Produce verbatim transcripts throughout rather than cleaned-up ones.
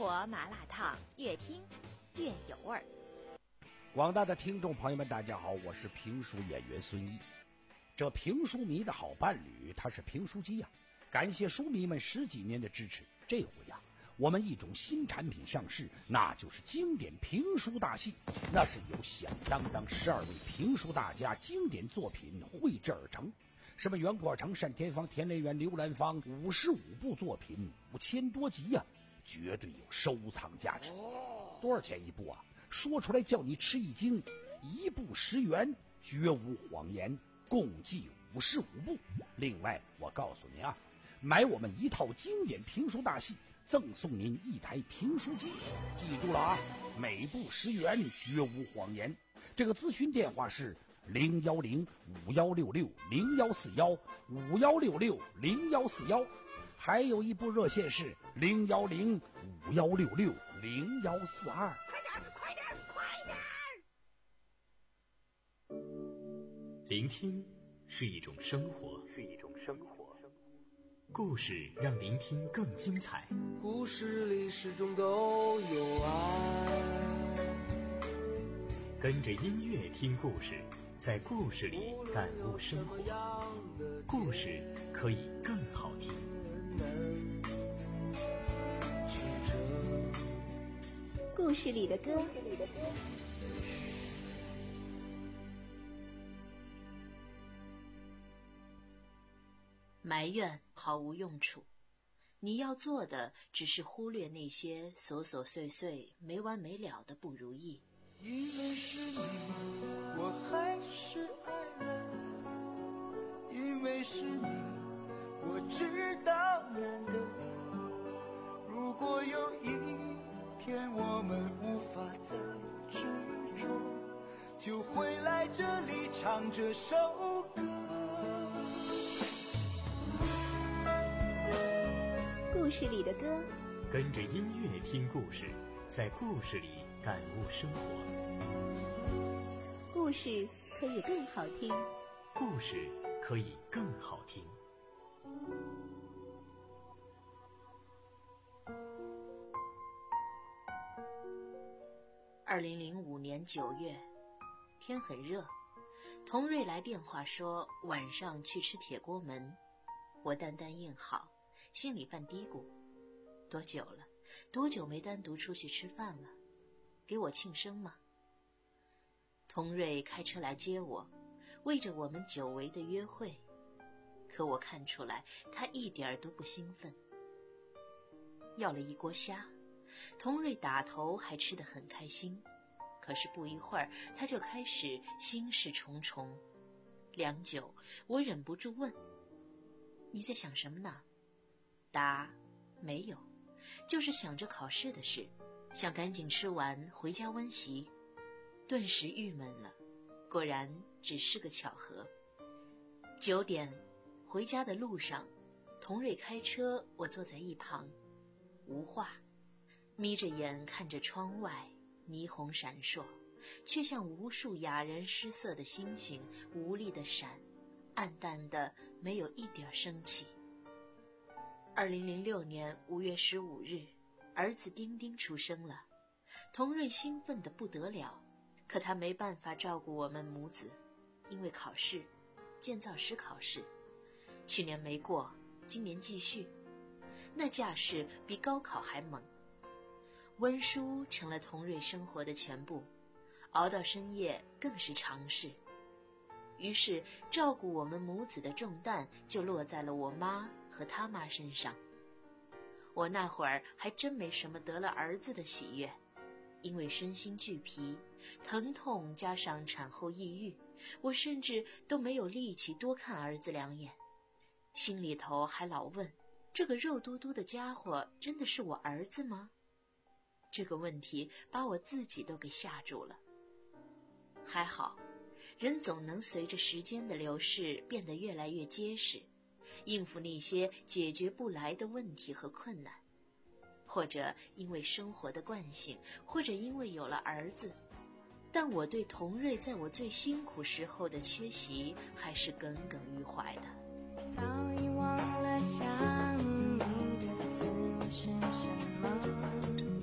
活麻辣烫，越听越有味儿。 广大的听众朋友们，大家好，我是评书演员孙毅。这评书迷的好伴侣，他是评书机呀、啊。感谢书迷们十几年的支持。这回呀、啊，我们一种新产品上市，那就是经典评书大戏。那是由响当当十二位评书大家经典作品绘制而成。什么袁阔成、单田芳、田连元、刘兰芳，五十五部作品，五千多集呀、啊，绝对有收藏价值。多少钱一部啊？说出来叫你吃一惊，一部十元，绝无谎言，共计五十五部。另外，我告诉您啊，买我们一套经典评书大戏，赠送您一台评书机。记住了啊，每部十元，绝无谎言。这个咨询电话是零幺零五幺六六零幺四幺五幺六六零幺四幺，还有一部热线是零幺零五幺六六零幺四二。 快点，快点！ 聆听是一种生活，是一种生活。故事让聆听更精彩。 故事里始终都有爱。 跟着音乐听故事，在故事里感悟生活。故事可以更好听。 故事里的歌。 埋怨毫无用处，你要做的只是忽略那些琐琐碎碎没完没了的不如意。 因为是你，我还是爱了，因为是你，我知道难得。如果有一天我们无法再执着，就回来这里唱这首歌。 故事里的歌， 跟着音乐听故事，在故事里感悟生活。 故事可以更好听， 故事可以更好听。 二零零五年九月，天很热，童瑞来电话说晚上去吃铁锅门，我单单应好，心里犯嘀咕，多久了？多久没单独出去吃饭了？给我庆生吗？童瑞开车来接我，为着我们久违的约会，可我看出来他一点都不兴奋。要了一锅虾，童瑞打头还吃得很开心，可是不一会儿他就开始心事重重。良久，我忍不住问：你在想什么呢？答：没有，就是想着考试的事，想赶紧吃完回家温习。顿时郁闷了，果然只是个巧合。九点，回家的路上，童瑞开车，我坐在一旁，无话，眯着眼看着窗外，霓虹闪烁，却像无数哑然失色的星星，无力的闪，暗淡的没有一点生气。二零零六年五月十五日，儿子丁丁出生了，童瑞兴奋得不得了，可他没办法照顾我们母子，因为考试，建造师考试，去年没过，今年继续，那架势比高考还猛。温书成了童瑞生活的全部，熬到深夜更是常事。于是照顾我们母子的重担就落在了我妈和他妈身上。我那会儿还真没什么得了儿子的喜悦，因为身心俱疲，疼痛加上产后抑郁，我甚至都没有力气多看儿子两眼，心里头还老问，这个肉嘟嘟的家伙真的是我儿子吗？这个问题把我自己都给吓住了。还好，人总能随着时间的流逝变得越来越结实，应付那些解决不来的问题和困难，或者因为生活的惯性，或者因为有了儿子，但我对童瑞在我最辛苦时候的缺席还是耿耿于怀的。 早已忘了想你的字是什么，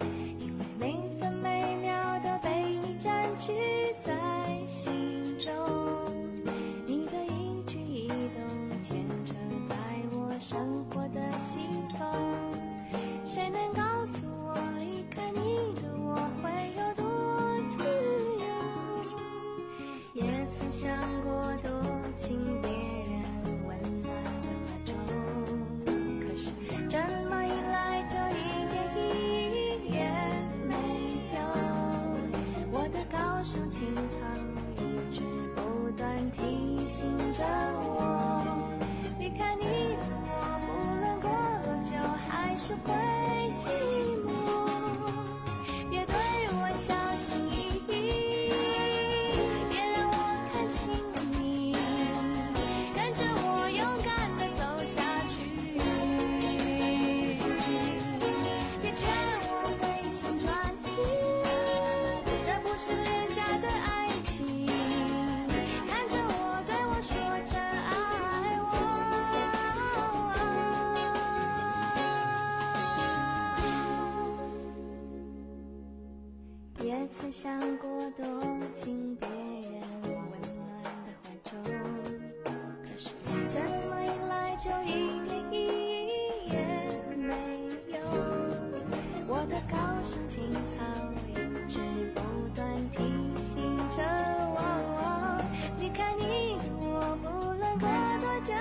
曾想过躲进别人温暖的怀中，可是这么一来就一点意义也没有。我的高尚情操一直不断提醒着我，离开你我不论过多久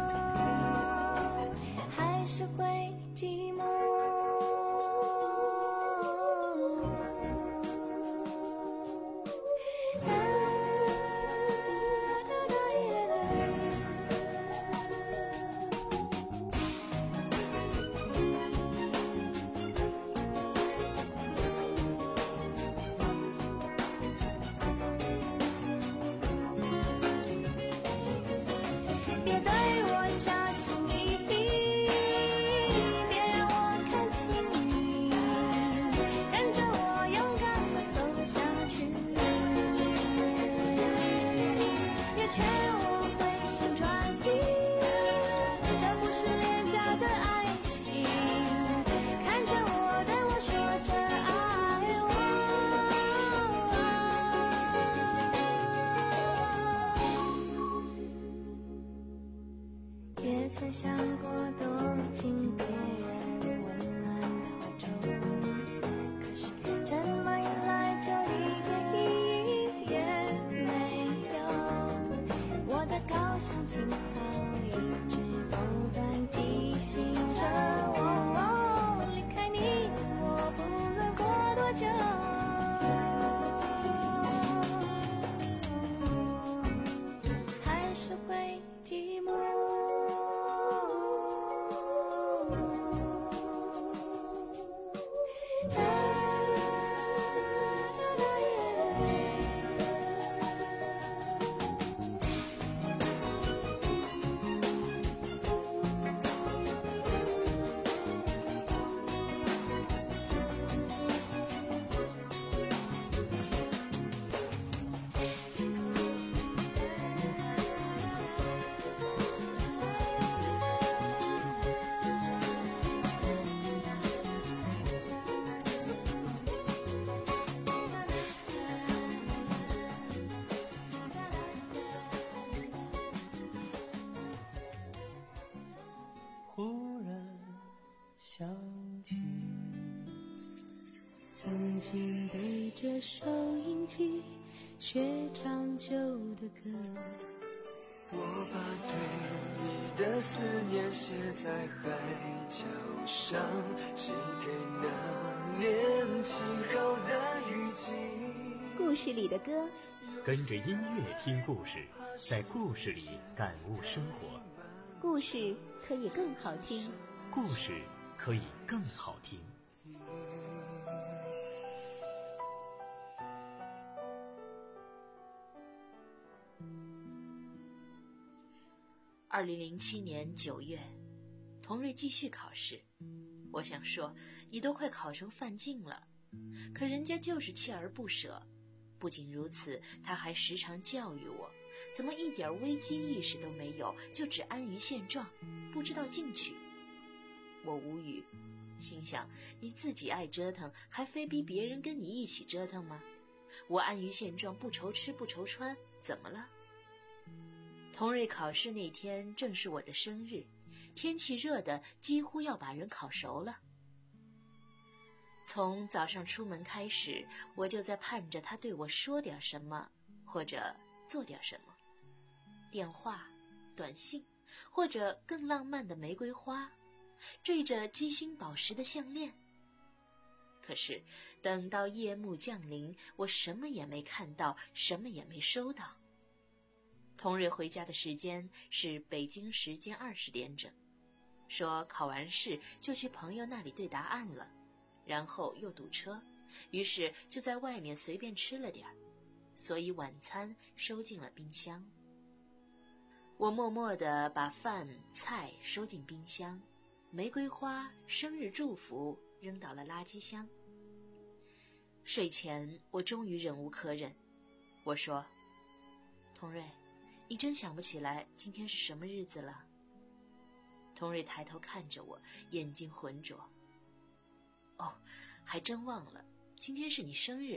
还是会寂寞。也曾想过躲进别人温暖的怀中，可是这么一来就一点意义也没有。我的高尚情操一直不断提醒着我，离开你我不论过多久还是会寂寞。 忽然想起曾经对着收音机学唱旧的歌， 我把对你的思念写在海角上，寄给那年轻后的雨季。 故事里的歌， 跟着音乐听故事，在故事里感悟生活。 故事可以更好听， 故事可以更好听。 二零零七年九月，童瑞继续考试。我想说，你都快考成范进了，可人家就是锲而不舍。不仅如此，他还时常教育我，怎么一点危机意识都没有，就只安于现状，不知道进取。我无语，心想你自己爱折腾，还非逼别人跟你一起折腾吗？我安于现状，不愁吃不愁穿，怎么了？童瑞考试那天正是我的生日，天气热的几乎要把人烤熟了。从早上出门开始，我就在盼着他对我说点什么，或者做点什么。电话、短信，或者更浪漫的玫瑰花，缀着鸡心宝石的项链。可是等到夜幕降临，我什么也没看到，什么也没收到。童瑞回家的时间是北京时间二十点整，说考完试就去朋友那里对答案了，然后又堵车，于是就在外面随便吃了点儿，所以晚餐收进了冰箱。我默默地把饭菜收进冰箱，玫瑰花、生日祝福扔到了垃圾箱。睡前我终于忍无可忍，我说：童瑞，你真想不起来今天是什么日子了？童瑞抬头看着我，眼睛浑浊。哦，还真忘了，今天是你生日，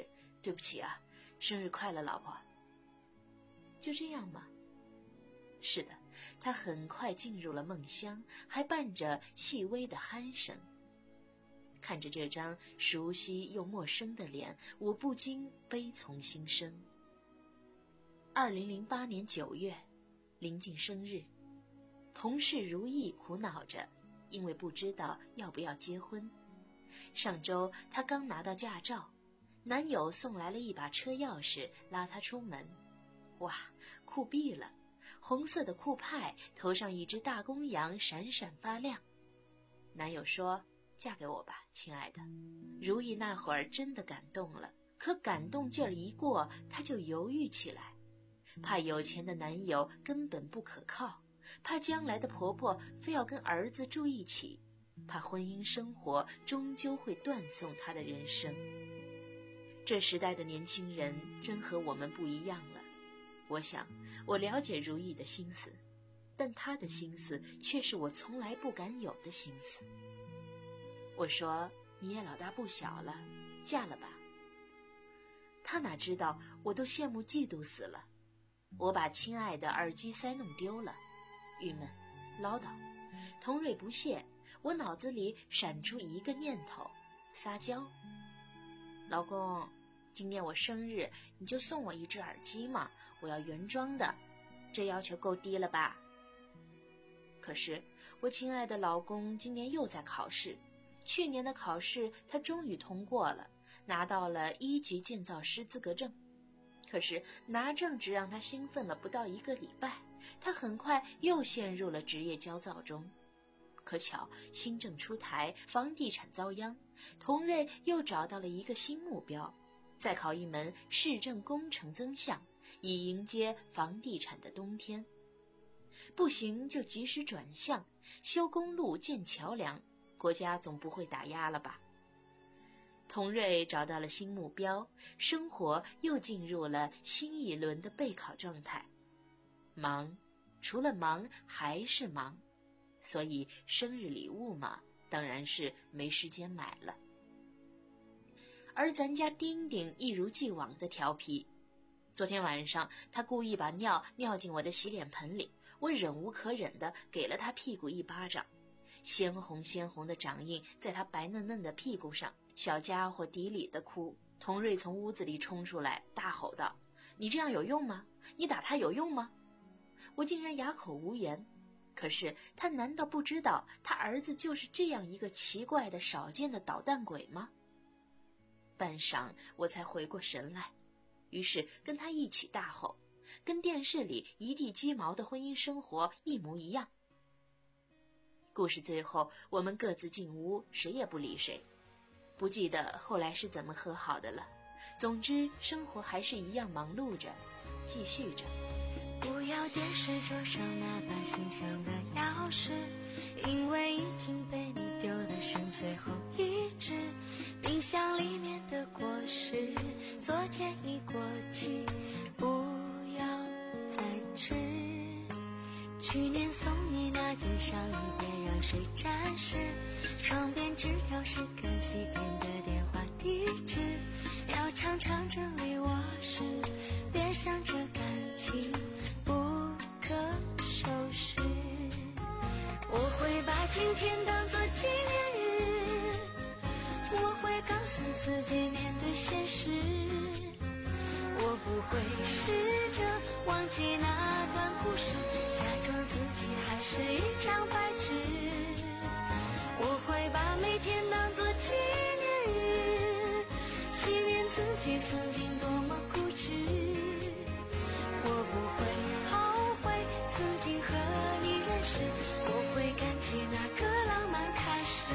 对不起啊，生日快乐，老婆。就这样吗？是的，他很快进入了梦乡，还伴着细微的鼾声。看着这张熟悉又陌生的脸，我不禁悲从心生。二零零八年九月，临近生日，同事如意苦恼着，因为不知道要不要结婚。上周她刚拿到驾照，男友送来了一把车钥匙，拉她出门。哇，酷毙了！红色的酷派，头上一只大公羊闪闪发亮。男友说：“嫁给我吧，亲爱的。”如意那会儿真的感动了，可感动劲儿一过，她就犹豫起来，怕有钱的男友根本不可靠，怕将来的婆婆非要跟儿子住一起，怕婚姻生活终究会断送她的人生。这时代的年轻人真和我们不一样了。我想我了解如意的心思，但她的心思却是我从来不敢有的心思。我说：“你也老大不小了，嫁了吧。”她哪知道我都羡慕嫉妒死了。我把亲爱的耳机塞弄丢了，郁闷唠叨，童瑞不屑。我脑子里闪出一个念头：撒娇。老公，今年我生日，你就送我一只耳机嘛，我要原装的，这要求够低了吧？可是我亲爱的老公今年又在考试，去年的考试他终于通过了，拿到了一级建造师资格证。可是拿证只让他兴奋了不到一个礼拜，他很快又陷入了职业焦躁中。可巧新政出台，房地产遭殃，童瑞又找到了一个新目标，再考一门市政工程增项，以迎接房地产的冬天。不行就及时转向，修公路建桥梁，国家总不会打压了吧？童瑞找到了新目标，生活又进入了新一轮的备考状态。忙，除了忙还是忙，所以生日礼物嘛，当然是没时间买了。而咱家丁丁一如既往的调皮，昨天晚上他故意把尿尿进我的洗脸盆里，我忍无可忍地给了他屁股一巴掌，鲜红鲜红的掌印在他白嫩嫩的屁股上，小家伙底里的哭。童瑞从屋子里冲出来，大吼道：“你这样有用吗？你打他有用吗？”我竟然哑口无言。可是他难道不知道他儿子就是这样一个奇怪的少见的捣蛋鬼吗？半晌我才回过神来，于是跟他一起大吼，跟电视里一地鸡毛的婚姻生活一模一样。故事最后我们各自进屋，谁也不理谁，不记得后来是怎么和好的了。总之生活还是一样忙碌着，继续着。 不要电视桌上那把心香的钥匙，因为已经被你丢的剩最后一只。冰箱里面的果实昨天已过期，不要再吃。去年送你那件上衣别让水沾湿，床边纸条是干洗店的电话地址，要常常整理卧室，别想着感情不可收拾。我会把今天当作纪念日，我会告诉自己面对现实，我不会试着忘记那段故事，假装自己还是一张白纸。我会把每天当作纪念日，纪念自己曾经多么固执。我不会后悔曾经和你认识，我会感激那个浪漫开始。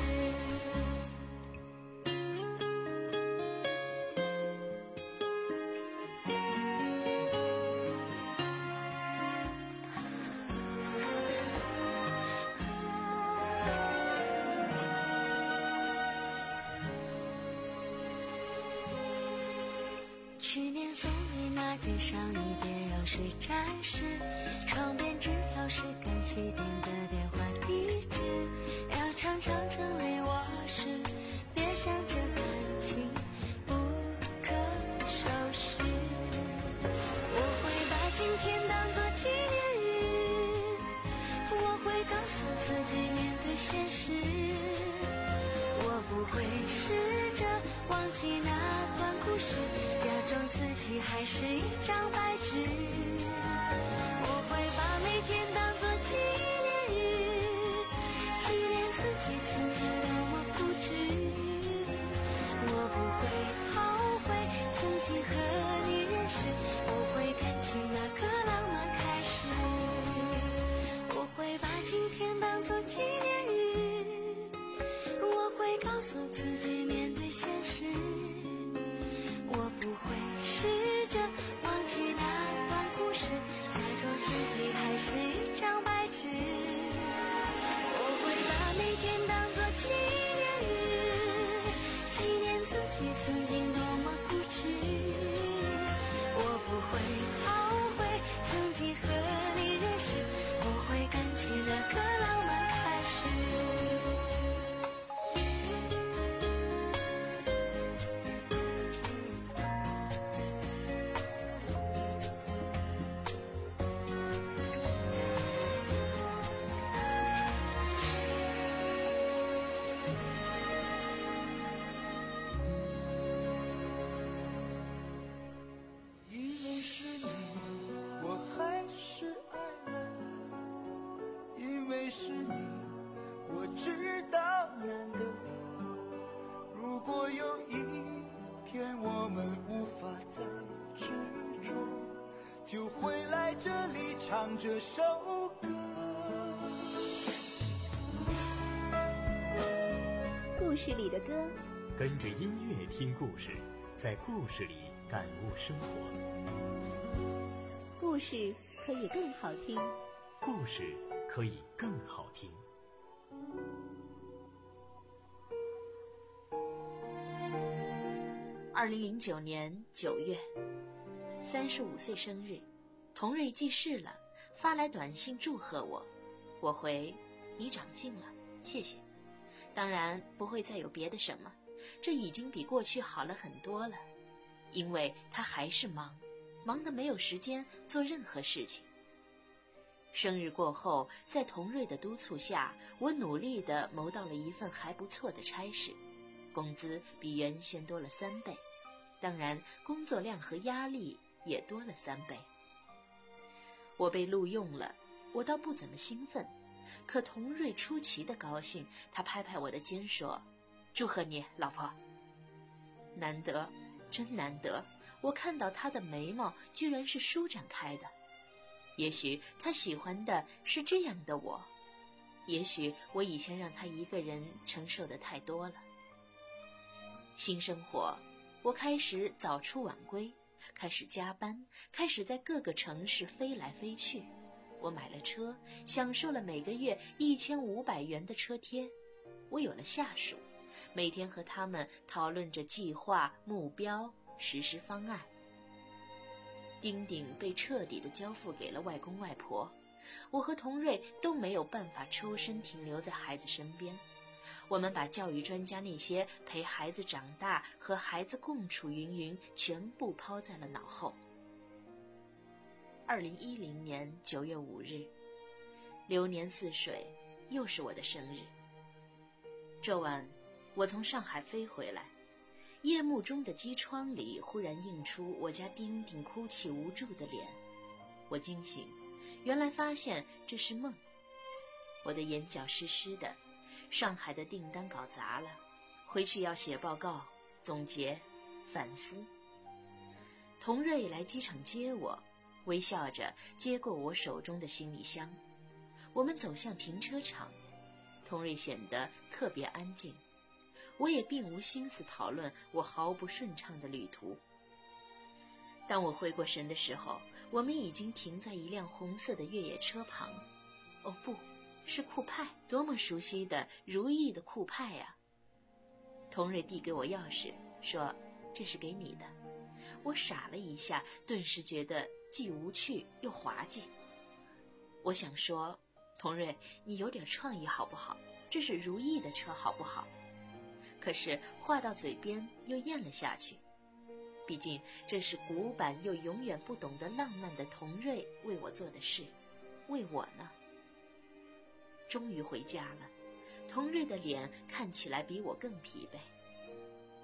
去年送你那件上衣别让水沾湿，床边纸条是干洗店的电话地址，要常常整理卧室，别想着感情不可收忘记那段故事，假装自己还是一张白纸。我会把每天当作纪念日，纪念自己曾经多么固执。我不会后悔曾经和你认识，我会看起那个浪漫开始。我会把今天当作纪念日，我会告诉自己面对现实，我不会试着忘记那段故事，假装自己还是一张白纸。我会把每天当作纪念日，纪念自己曾经多么固执。我不会后悔曾经和你认识，我会赶起那个浪漫开始。 因为是你，我还是爱了。因为是你，我知道难得。如果有一天我们无法再执着，就会来这里唱这首歌。 故事里的歌， 跟着音乐听故事，在故事里感悟生活。 故事可以更好听。 故事可以更好听。 二零零九年九月，三十五岁生日，童瑞记事了，发来短信祝贺我。我回：你长进了，谢谢。当然不会再有别的什么，这已经比过去好了很多了。因为他还是忙，忙得没有时间做任何事情。生日过后，在童瑞的督促下，我努力地谋到了一份还不错的差事，工资比原先多了三倍，当然工作量和压力也多了三倍。我被录用了，我倒不怎么兴奋，可童瑞出奇的高兴，他拍拍我的肩说：祝贺你，老婆。难得，真难得，我看到他的眉毛居然是舒展开的。也许他喜欢的是这样的我，也许我以前让他一个人承受的太多了。新生活，我开始早出晚归，开始加班，开始在各个城市飞来飞去。我买了车，享受了每个月一千五百元的车贴。我有了下属，每天和他们讨论着计划、目标、实施方案。丁丁被彻底的交付给了外公外婆，我和童瑞都没有办法抽身停留在孩子身边。我们把教育专家那些陪孩子长大、和孩子共处云云全部抛在了脑后。二零一零年九月五日，流年似水，又是我的生日。这晚，我从上海飞回来，夜幕中的机窗里忽然映出我家丁丁哭泣无助的脸。我惊醒，原来发现这是梦。我的眼角湿湿的，上海的订单搞砸了，回去要写报告、总结、反思。童瑞来机场接我，微笑着接过我手中的行李箱。我们走向停车场，童瑞显得特别安静。我也并无心思讨论我毫不顺畅的旅途。当我回过神的时候，我们已经停在一辆红色的越野车旁。哦不，是酷派，多么熟悉的如意的酷派呀！童瑞递给我钥匙，说：这是给你的。我傻了一下，顿时觉得既无趣又滑稽。我想说，童瑞，你有点创意好不好？这是如意的车好不好？可是话到嘴边又咽了下去，毕竟这是古板又永远不懂得浪漫的童瑞为我做的事，为我呢。终于回家了，童瑞的脸看起来比我更疲惫。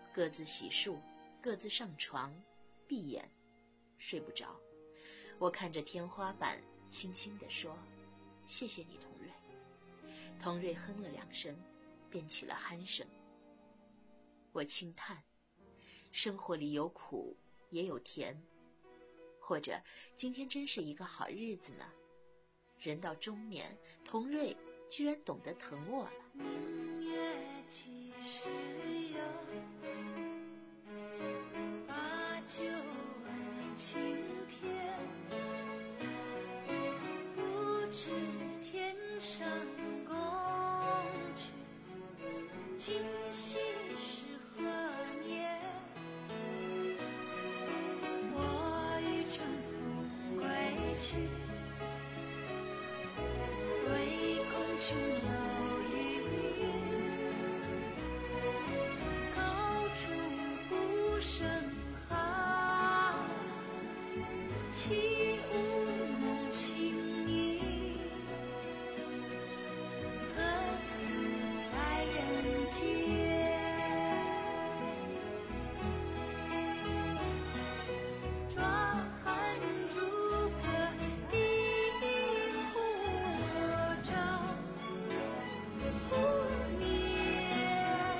各自洗漱，各自上床，闭眼，睡不着。我看着天花板，轻轻地说：“谢谢你，童瑞。”童瑞哼了两声，便起了鼾声。我轻叹，生活里有苦，也有甜。或者，今天真是一个好日子呢。人到中年，童瑞居然懂得疼我了。 明月几时有？把酒问青天。不知天上宫阙，今夕是何年？我欲乘风归去，唯恐琼楼玉宇，高处不胜寒。起舞弄清影，何似在人间？抓烛歌低护照，不眠，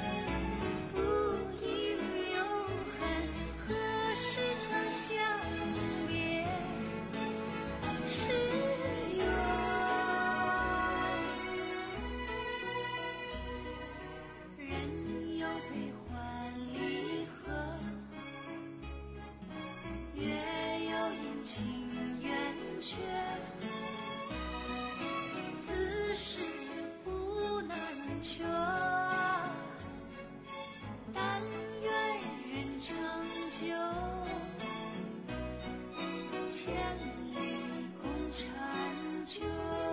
不应有恨，何时长相别时圆？人有悲欢离合，月有阴晴圆缺，此事不难全。但愿人长久，千里共婵娟。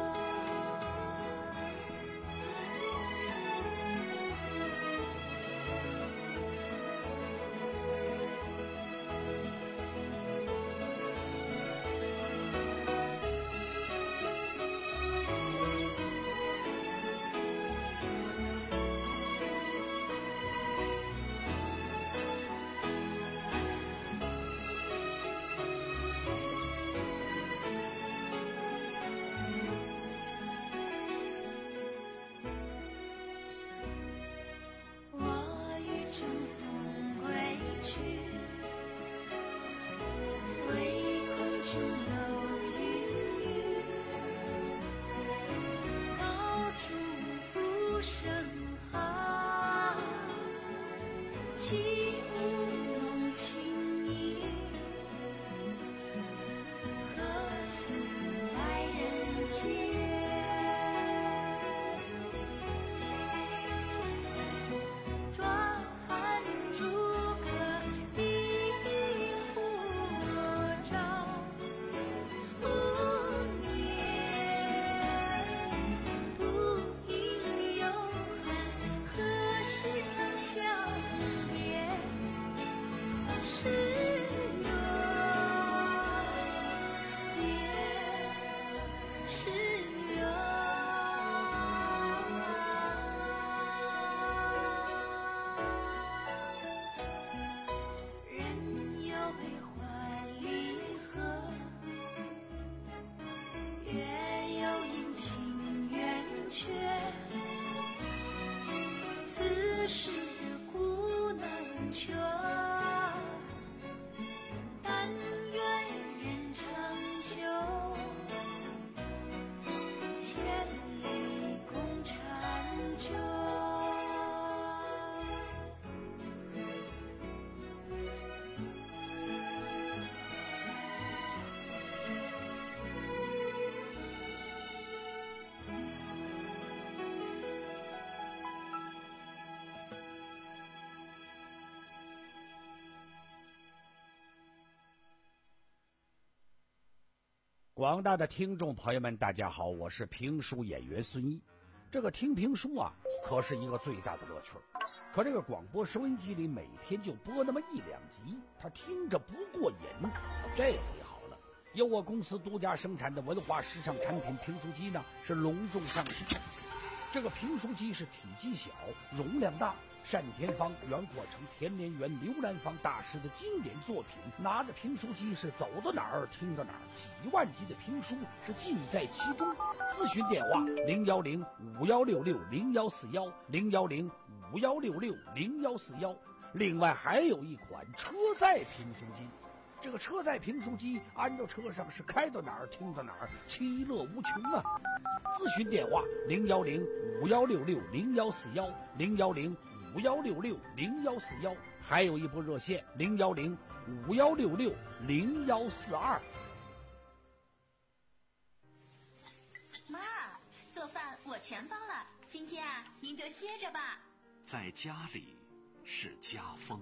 我欲乘风归去，唯恐琼楼玉宇，高处不胜寒。起舞弄清影，何似在人间？抓烛歌低护照，不眠，不应有恨，何时长相别时圆？别时圆。人有悲欢离合，月有阴晴圆缺，此事古难全。但愿人长久，千里共婵娟。 广大的听众朋友们，大家好，我是评书演员孙毅。这个听评书啊，可是一个最大的乐趣。可这个广播收音机里每天就播那么一两集，他听着不过瘾。这回好了，由我公司独家生产的文化时尚产品评书机呢，是隆重上市。这个评书机是体积小、容量大， 单田芳、袁阔成、田连元、刘兰芳大师的经典作品，拿着评书机是走到哪儿听到哪儿，几万集的评书是尽在其中。咨询电话零幺零五幺六六零幺四幺零幺零五幺六六零幺四幺。另外还有一款车载评书机，这个车载评书机安到车上是开到哪儿听到哪儿，其乐无穷啊！咨询电话零幺零五幺六六零幺四幺零幺零五幺六六零幺四幺，还有一部热线零幺零五幺六六零幺四二。 妈，做饭我全包了，今天啊，您就歇着吧。 在家里是家风。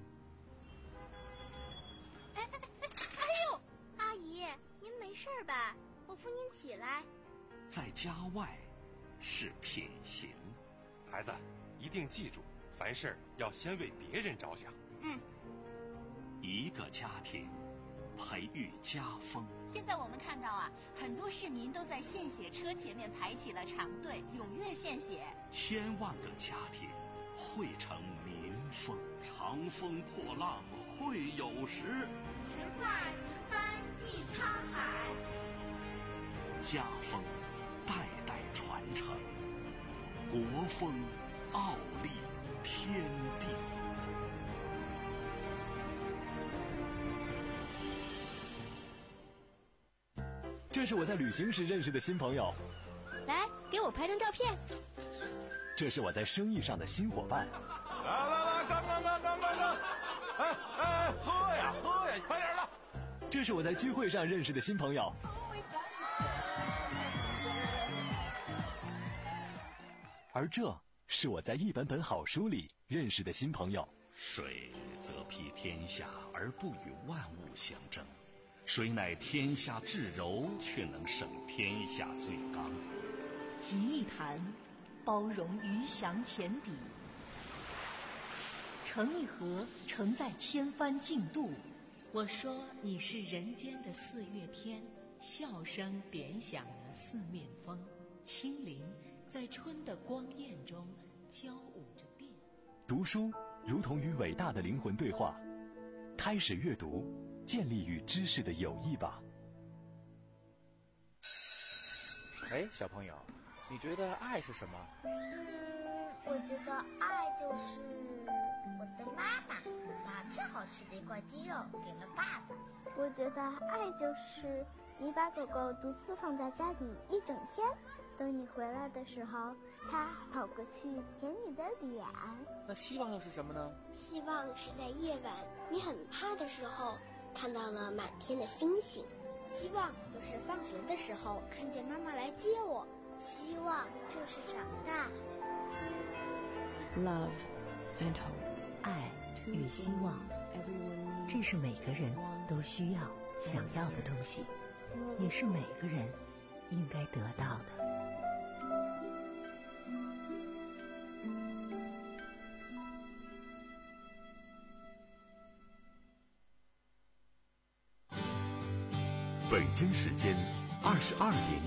哎哎哎哎呦，阿姨，您没事吧？我扶您起来。 在家外是品行。 孩子，一定记住，凡事要先为别人着想。 嗯。 一个家庭培育家风。 现在我们看到啊，很多市民都在献血车前面排起了长队，踊跃献血。 千万个家庭汇成民风。长风破浪会有时， 神话云帆济沧海。 家风代代传承，国风傲立天地。 这是我在旅行时认识的新朋友， 来给我拍张照片。 这是我在生意上的新伙伴。 来来来，干干干干干干！哎哎，喝呀喝呀，快点的！ 这是我在聚会上认识的新朋友。而这是我在一本本好书里认识的新朋友。 水则披天下而不与万物相争，水乃天下至柔，却能胜天下最刚。 集一坛，包容鱼翔浅底；盛一盒，盛在千帆竞渡。我说你是人间的四月天，笑声点响了四面风，清灵在春的光艳中交舞着变。 读书如同与伟大的灵魂对话，开始阅读，建立与知识的友谊吧。 哎，小朋友，你觉得爱是什么？ 嗯，我觉得爱就是我的妈妈把最好吃的一块鸡肉给了爸爸。 我觉得爱就是你把狗狗独自放在家里一整天，等你回来的时候，它跑过去舔你的脸。 那希望又是什么呢？ 希望是在夜晚你很怕的时候，看到了满天的星星。 希望就是放学的时候看见妈妈来接我。 希望就是长大。 Love and hope， 爱与希望，这是每个人都需要、想要的东西，也是每个人应该得到的。 北京时间二十二点。